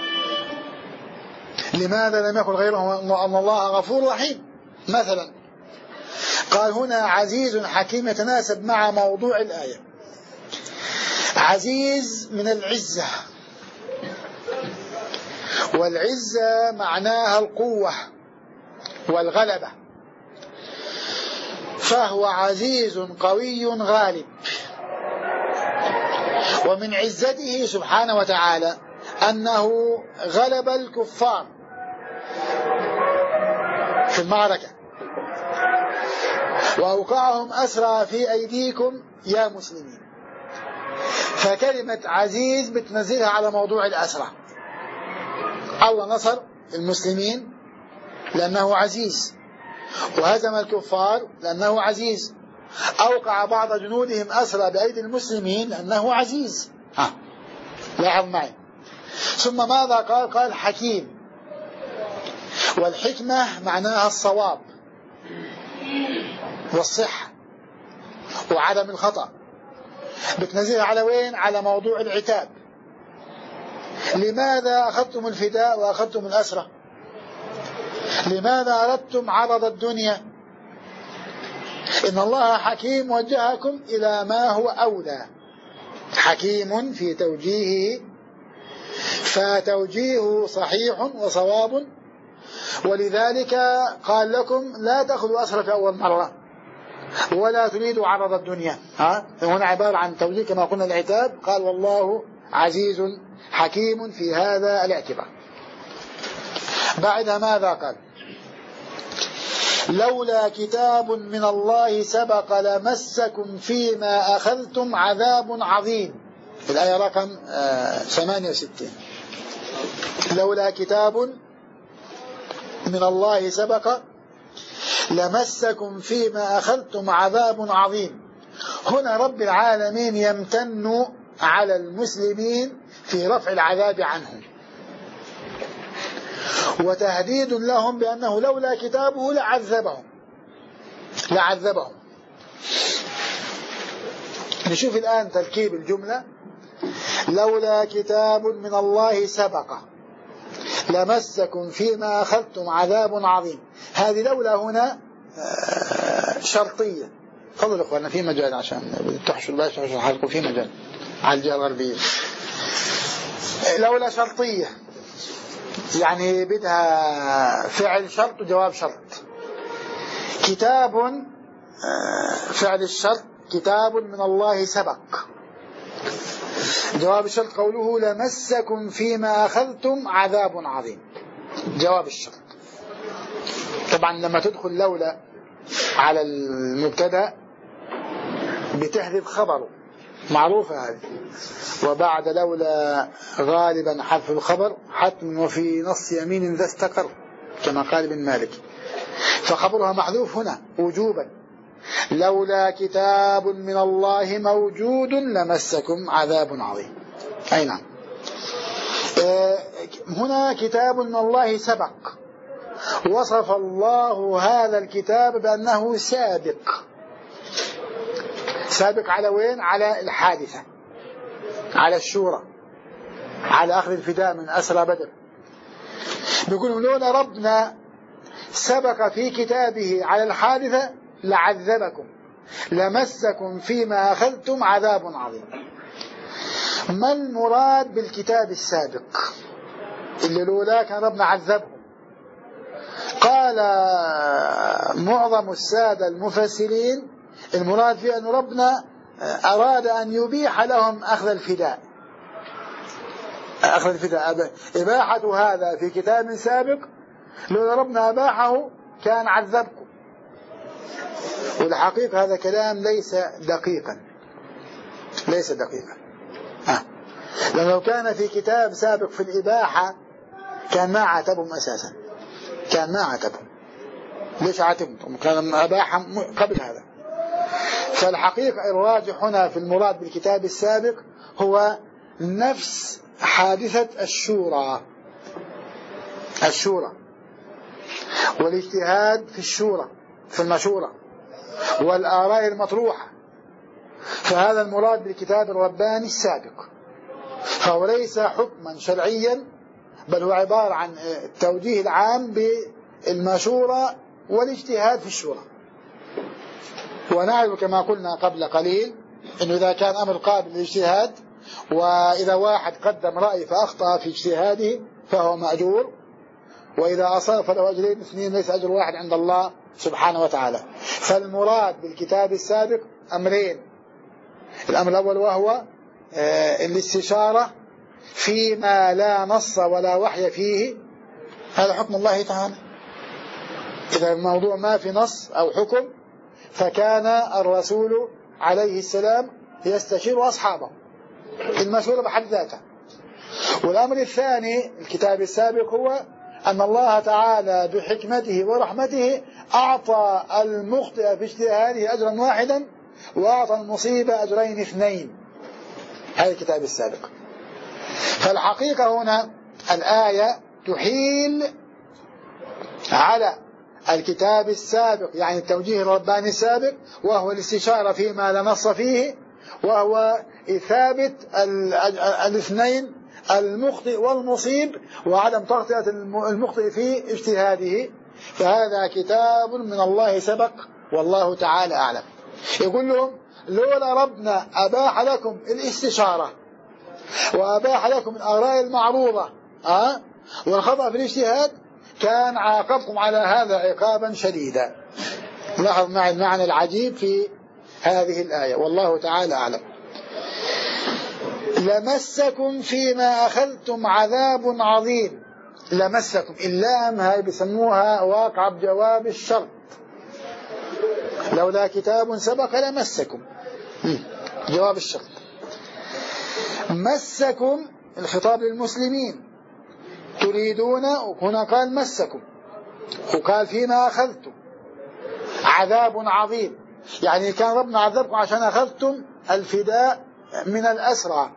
Speaker 1: لماذا لم يقل غيره أن الله غفور رحيم مثلا؟ قال هنا عزيز حكيم يتناسب مع موضوع الآية. عزيز من العزة، والعزة معناها القوة والغلبة، فهو عزيز قوي غالب. ومن عزته سبحانه وتعالى أنه غلب الكفار في المعركة وأوقعهم أسرى في أيديكم يا مسلمين. فكلمة عزيز بتنزلها على موضوع الأسرى. الله نصر المسلمين لأنه عزيز، وهزم الكفار لأنه عزيز، أوقع بعض جنودهم أسرى بأيدي المسلمين لأنه عزيز. ها لاحظ معي. ثم ماذا قال؟ قال حكيم، والحكمة معناها الصواب والصحة وعدم الخطأ. بتنزلها على وين؟ على موضوع العتاب. لماذا أخذتم الفداء وأخذتم الأسرة؟ لماذا أردتم عرض الدنيا؟ إن الله حكيم وجهكم إلى ما هو أولى، حكيم في توجيهه، فتوجيهه صحيح وصواب. ولذلك قال لكم لا تأخذوا أسرة في أول مرة ولا تريدوا عرض الدنيا. ها؟ هنا عبارة عن توجيه كما قلنا العتاب. قال والله عزيز حكيم في هذا الاعتبار. بعدها ماذا قال؟ لولا كتاب من الله سبق لمسكم فيما أخذتم عذاب عظيم. الآية رقم ثمانية وستين. لولا كتاب من الله سبق لمسكم فيما أخذتم عذاب عظيم. هنا رب العالمين يمتن على المسلمين في رفع العذاب عنهم، وتهديد لهم بأنه لولا كتابه لعذبهم لعذبهم نشوف الآن تركيب الجملة: لولا كتاب من الله سبق لمسكم فيما أخذتم عذاب عظيم. هذه لولا هنا شرطية. تفضلوا اخوانا في مجال عشان تحشوا الباش تحشوا الحلقة، في مجال على الجهة الغربية. لولا شرطية يعني بدها فعل شرط وجواب شرط. كتاب فعل الشرط كتاب من الله سبق. جواب الشرط قوله لمسكم فيما أخذتم عذاب عظيم. جواب الشرط. طبعا لما تدخل لولا على المبتدا بتحذف خبره، معروفة هذه. وبعد لولا غالبا حذف الخبر حتم وفي نص يمين ذا استقر كما قال ابن مالك، فخبرها محذوف هنا وجوبا. لولا كتاب من الله موجود لمسكم عذاب عظيم. أي نعم. هنا كتاب من الله سبق، وصف الله هذا الكتاب بأنه سابق. سابق على وين؟ على الحادثة، على الشورى، على أخذ الفداء من أسرى بدر. بيقولوا لولا ربنا سبق في كتابه على الحادثة لعذبكم لمسكم فيما أخذتم عذاب عظيم. ما المراد بالكتاب السابق اللي لولا كان ربنا عذبهم؟ قال معظم السادة المفسرين المراد فيه أن ربنا أراد أن يبيح لهم أخذ الفداء. أخذ الفداء إباحة هذا في كتاب سابق، لو ربنا أباحه كان عذبكم. والحقيقة هذا كلام ليس دقيقا، ليس دقيقا. آه. لأنه كان في كتاب سابق في الإباحة كان ما عاتبهم أساسا، كان ما عاتبهم. ليش عاتبهم؟ كان أباحة قبل هذا. فالحقيقة الراجح هنا في المراد بالكتاب السابق هو نفس حادثة الشورى، الشورى والاجتهاد في الشورى في المشورة والآراء المطروحة. فهذا المراد بالكتاب الرباني السابق، فهو ليس حكما شرعيا، بل هو عبارة عن التوجيه العام بالمشورة والاجتهاد في الشورى. ونعلم كما قلنا قبل قليل أنه إذا كان أمر قابل للاجتهاد، وإذا واحد قدم رأي فأخطأ في اجتهاده فهو مأجور، وإذا أصاب فله أجرين اثنين ليس أجر واحد عند الله سبحانه وتعالى. فالمراد بالكتاب السابق أمرين: الأمر الأول وهو الاستشارة فيما لا نص ولا وحي فيه، هذا حكم الله تعالى. إذا الموضوع ما في نص أو حكم فكان الرسول عليه السلام يستشير أصحابه، المشورة بحد ذاتها. والأمر الثاني الكتاب السابق هو أن الله تعالى بحكمته ورحمته أعطى المخطئ في اجتهاده أجرا واحدا وأعطى المصيبة أجرين اثنين. هذا الكتاب السابق. فالحقيقة هنا الآية تحيل على الكتاب السابق، يعني التوجيه الرباني السابق، وهو الاستشارة فيما لا نص فيه، وهو إثابة الاثنين المخطئ والمصيب وعدم تغطية المخطئ في اجتهاده. فهذا كتاب من الله سبق والله تعالى أعلم. يقول لهم لولا ربنا أباح لكم الاستشارة وأباح لكم الآراء المعروضة أه؟ والخطأ في الاجتهاد كان عاقبكم على هذا عقابا شديدا. لاحظ معي المعنى العجيب في هذه الآية والله تعالى أعلم. لمسكم فيما أخذتم عذاب عظيم. لمسكم اللام هاي بسموها واقع بجواب الشرط، لولا كتاب سبق لمسكم، جواب الشرط. مسكم الخطاب للمسلمين، تريدون، هنا قال مسكم وقال فيما أخذتم عذاب عظيم، يعني كان ربنا عذبكم عشان أخذتم الفداء من الأسرى،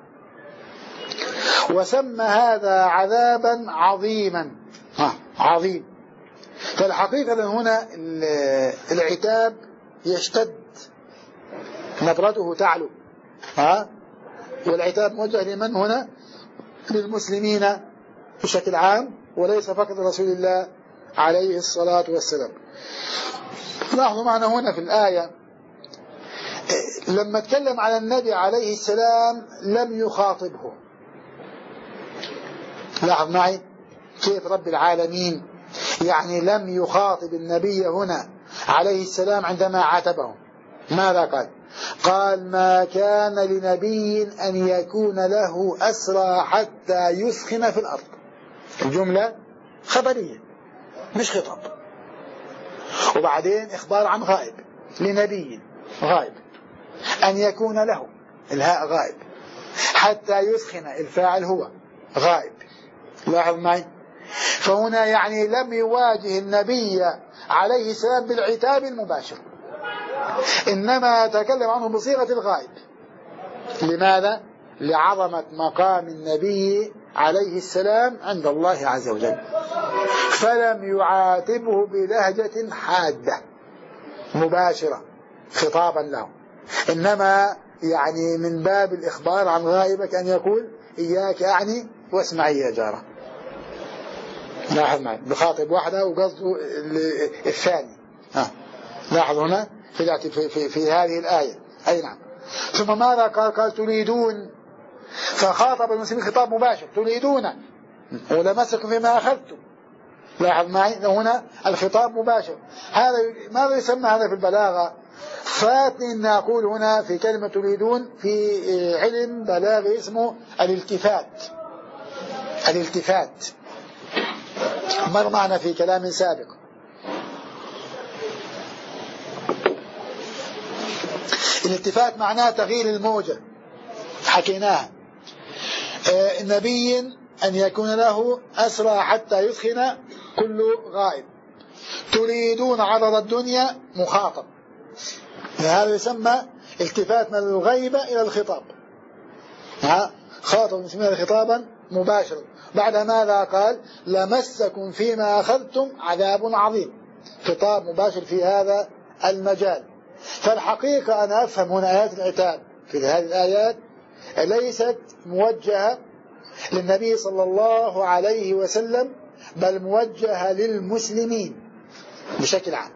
Speaker 1: وسمى هذا عذابا عظيما عظيم. فالحقيقة هنا العتاب يشتد، نبرته تعلو، ها والعتاب موجه لمن هنا؟ للمسلمين بشكل عام، وليس فقط رسول الله عليه الصلاة والسلام. لاحظوا معنا هنا في الآية لما تكلم على النبي عليه السلام لم يخاطبه. لاحظ معي كيف رب العالمين يعني لم يخاطب النبي هنا عليه السلام عندما عاتبه. ماذا قال؟ قال ما كان لنبي أن يكون له أسرى حتى يثخن في الأرض. الجملة خبرية مش خطاب، وبعدين إخبار عن غائب، لنبي غائب أن يكون له، الهاء غائب، حتى يثخن الفاعل هو غائب. لاحظ معي، فهنا يعني لم يواجه النبي عليه السلام بالعتاب المباشر، إنما تكلم عنه بصيغة الغائب. لماذا؟ لعظمة مقام النبي عليه السلام عند الله عز وجل، فلم يعاتبه بلهجة حادة مباشرة خطابا له، إنما يعني من باب الإخبار عن غائبك أن يقول إياك أعني واسمعي يا جارة. لاحظ معي بخاطب واحدة وقصده الثاني. ها لاحظ هنا في, في, في, في هذه الآية. أي نعم. ثم ماذا قال؟ قال تريدون، فخاطب المسلمين خطاب مباشر، تريدون ولمسكم فيما أخذتم. لاحظ معي هنا الخطاب مباشر. هذا ماذا يسمى هذا في البلاغة؟ فاتني أن أقول هنا في كلمة تريدون في علم بلاغي اسمه الالتفات. الالتفات مر معنا في كلام سابق. الالتفات معناه تغيير الموجة، حكيناها. النبي أن يكون له أسرى حتى يثخن كل غائب. تريدون عرض الدنيا مخاطب، هذا يسمى التفات من الغيبة إلى الخطاب. ها خاطب المسلمين خطابا مباشرا. بعد ماذا قال؟ لمسكم فيما أخذتم عذاب عظيم، خطاب مباشر في هذا المجال. فالحقيقة أنا أفهم هنا آيات العتاب في هذه الآيات ليست موجهة للنبي صلى الله عليه وسلم، بل موجهة للمسلمين بشكل عام،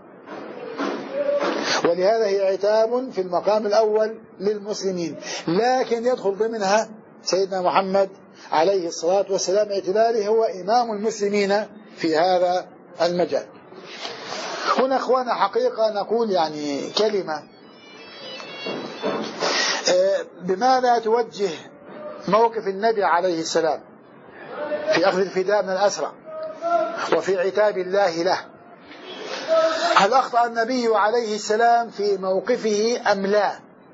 Speaker 1: ولهذا هي عتاب في المقام الأول للمسلمين، لكن يدخل ضمنها سيدنا محمد عليه الصلاة والسلام اعتباره هو إمام المسلمين في هذا المجال. هنا أخوانا حقيقة نقول يعني كلمة بماذا توجه موقف النبي عليه السلام في أخذ الفداء من الأسرى وفي عتاب الله له؟ هل أخطأ النبي عليه السلام في موقفه أم لا؟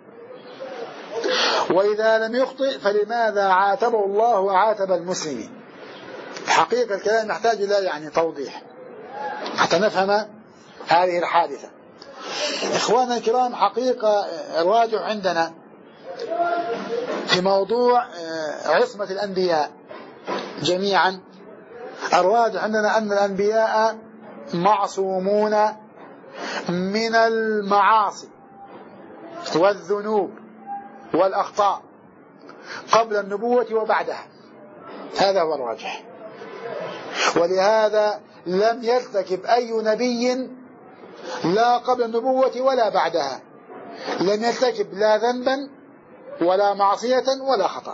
Speaker 1: وإذا لم يخطئ فلماذا عاتبه الله وعاتب المسلمين؟ حقيقة الكلام يحتاج إلى يعني توضيح حتى نفهم هذه الحادثة. إخواننا الكرام، حقيقة الراجع عندنا في موضوع عصمة الأنبياء جميعا، الراجع عندنا أن الأنبياء معصومون من المعاصي والذنوب والأخطاء قبل النبوة وبعدها، هذا هو الراجح. ولهذا لم يرتكب أي نبي لا قبل النبوة ولا بعدها، لم يرتكب لا ذنبا ولا معصية ولا خطأ.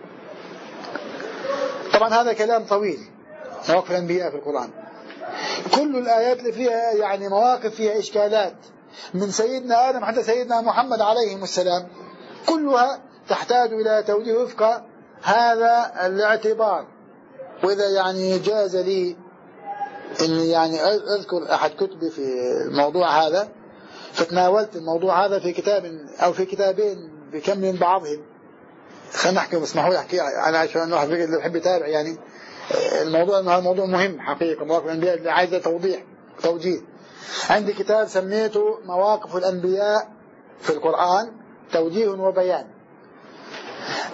Speaker 1: طبعا هذا كلام طويل، مواقف الأنبياء في القرآن كل الآيات اللي فيها يعني مواقف فيها إشكالات من سيدنا آدم حتى سيدنا محمد عليه السلام، كلها تحتاج إلى توجيه وفق هذا الاعتبار. وإذا يعني جاز لي أن يعني أذكر أحد كتبي في الموضوع هذا، فتناولت الموضوع هذا في كتاب أو في كتابين بكم بعضهم. خلينا نحكي واسمحوا لي أحكي أنا عشان واحد اللي بحب يتابع يعني الموضوع، إنه هذا موضوع مهم حقيقة، مواقف الأنبياء اللي عايزة توضيح توجيه. عندي كتاب سميته مواقف الأنبياء في القرآن توجيه وبيان،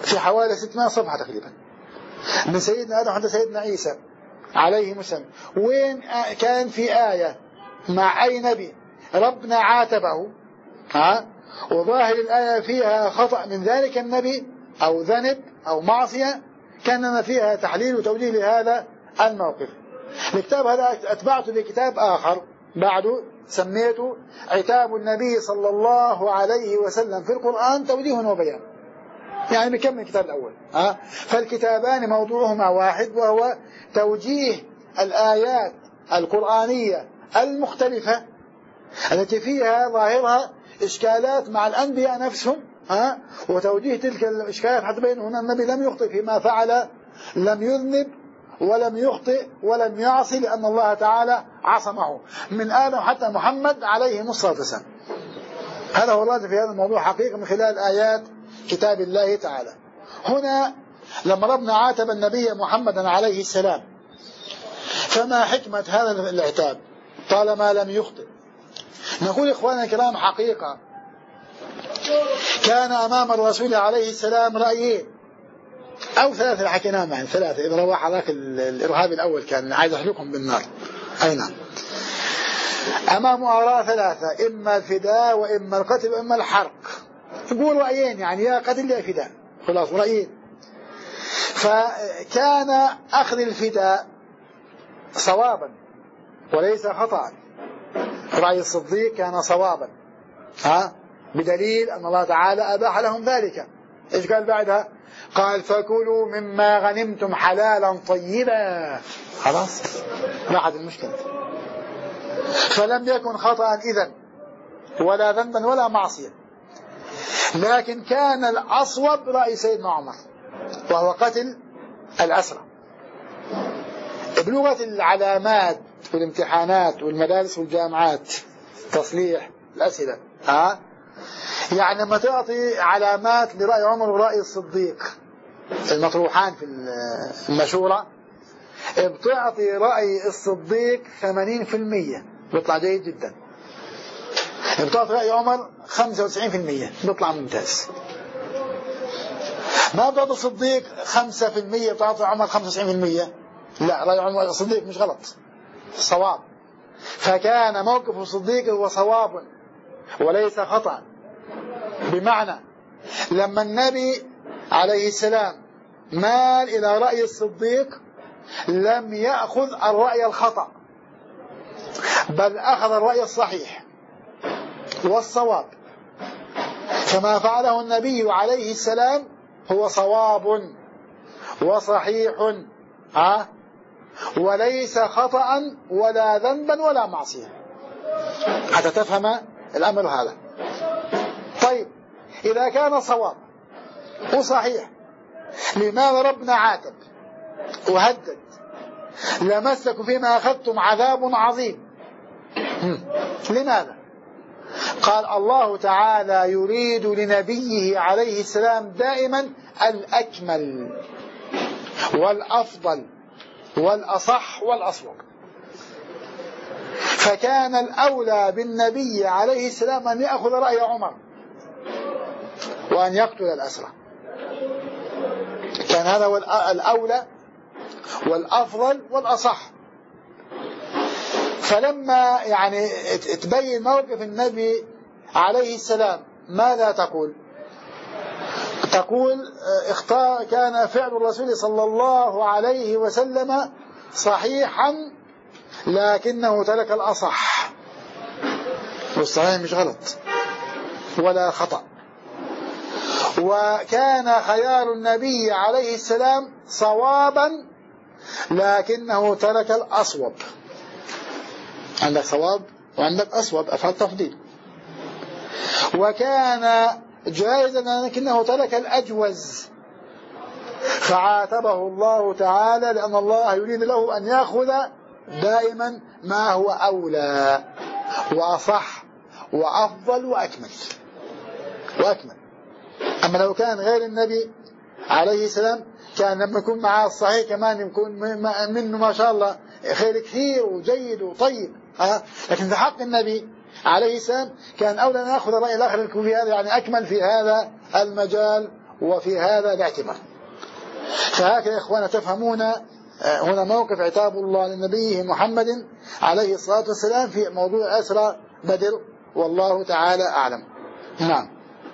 Speaker 1: في حوالي ستمائة صفحة تقريبا، من سيدنا آدم حتى سيدنا عيسى عليه السلام. وين كان في آية مع أي نبي ربنا عاتبه ها وظاهر الآية فيها خطأ من ذلك النبي أو ذنب أو معصية، كان فيها تحليل وتوجيه لهذا الموقف. الكتاب هذا أتبعته بكتاب آخر بعده سميته عتاب النبي صلى الله عليه وسلم في القرآن توجيه وبيان، يعني بكم من الكتاب الأول ها. فالكتابان موضوعهما واحد، وهو توجيه الآيات القرآنية المختلفة التي فيها ظاهرها إشكالات مع الأنبياء نفسهم ها، وتوجيه تلك الإشكالات حتى بين هنا النبي لم يخطئ فيما فعل، لم يذنب ولم يخطئ ولم يعصي، لأن الله تعالى عصمه من آدم حتى محمد عليه الصلاة والسلام. هذا هو الراجح في هذا الموضوع حقيقة من خلال آيات كتاب الله تعالى. هنا لما ربنا عاتب النبي محمدا عليه السلام، فما حكمة هذا العتاب طالما لم يخطئ؟ نقول إخواننا الكرام حقيقة كان أمام الرسول عليه السلام رأيين أو ثلاثة، حكينا معنا ثلاثة إذا روح هذاك الإرهابي الأول كان عايز يحرقهم بالنار. أي نعم، أمامه آراء ثلاثة، إما الفداء وإما القتل وإما الحرق. يقول رأيين يعني يا قتل يا فداء، خلاص رأيين. فكان أخذ الفداء صوابا وليس خطأ. رأي الصديق كان صوابا ها، بدليل أن الله تعالى أباح لهم ذلك. إيش قال بعدها؟ قال فكلوا مما غنمتم حلالا طيبا. خلاص راحت المشكلة. فلم يكن خطأ إذن ولا ذنبا ولا معصية، لكن كان الأصوب رأي سيدنا عمر وهو قتل الأسرى. بلغة العلامات والامتحانات والمدارس والجامعات تصليح الأسئلة ها، يعني لما تعطي علامات لرأي عمر ورأي الصديق المطروحان في المشورة، بتعطي رأي الصديق ثمانين بالمئة بيطلع جيد جدا، بتعطي رأي عمر خمسة وتسعين بالمئة بيطلع ممتاز. ما بتعطي الصديق خمسة بالمئة بتعطي عمر خمسة وتسعين بالمئة، لا، رأي عمر الصديق مش غلط، صواب. فكان موقف الصديق هو صواب وليس خطأ. بمعنى لما النبي عليه السلام مال إلى رأي الصديق لم يأخذ الرأي الخطأ، بل أخذ الرأي الصحيح والصواب. فما فعله النبي عليه السلام هو صواب وصحيح ها، وليس خطأ ولا ذنبا ولا معصية، حتى تفهم الأمر هذا. طيب إذا كان صواب وصحيح، لماذا ربنا عاتب وهدد لمسكم فيما أخذتم عذاب عظيم؟ لماذا؟ قال الله تعالى يريد لنبيه عليه السلام دائما الأكمل والأفضل والأصح والأصوب. فكان الأولى بالنبي عليه السلام أن يأخذ رأي عمر وأن يقتل الأسرى، كان هذا هو الأولى والأفضل والأصح. فلما يعني تبين موقف النبي عليه السلام ماذا تقول؟ تقول اختار كان فعل الرسول صلى الله عليه وسلم صحيحا لكنه ترك الأصح، والصحيح مش غلط ولا خطأ. وكان خيار النبي عليه السلام صوابا لكنه ترك الأصوب. عندك صواب وعندك أصوب، أفعل تفضيل. وكان جائزا لكنه ترك الأجوز، فعاتبه الله تعالى لأن الله يريد له أن يأخذ دائما ما هو أولى وأصح وأفضل وأكمل وأكمل. أما لو كان غير النبي عليه السلام كان لما يكون معاه الصحيح كمان يكون منه ما شاء الله خير كثير وجيد وطيب أه؟ لكن في حق النبي عليه السلام كان أولى أن يأخذ الرأي الآخر في هذا، يعني أكمل في هذا المجال وفي هذا الاعتبار. فهكذا يا إخوانا تفهمون هنا موقف عتاب الله لنبيه محمد عليه الصلاة والسلام في موضوع أسرى بدر، والله تعالى أعلم. نعم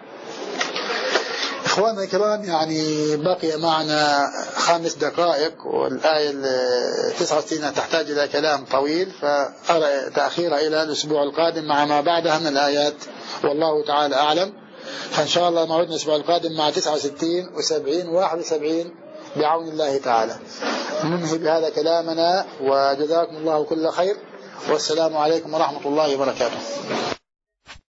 Speaker 1: إخواننا الكرام، يعني بقي معنا خمس دقائق، والآية تسعة وستين تحتاج إلى كلام طويل، فأرى تأخيرها إلى الأسبوع القادم مع ما بعدها من الآيات، والله تعالى أعلم. فإن شاء الله موعدنا الأسبوع القادم مع تسعة وستين وسبعين وواحد وسبعين بعون الله تعالى. ننهي بهذا كلامنا، وجزاكم الله كل خير، والسلام عليكم ورحمة الله وبركاته.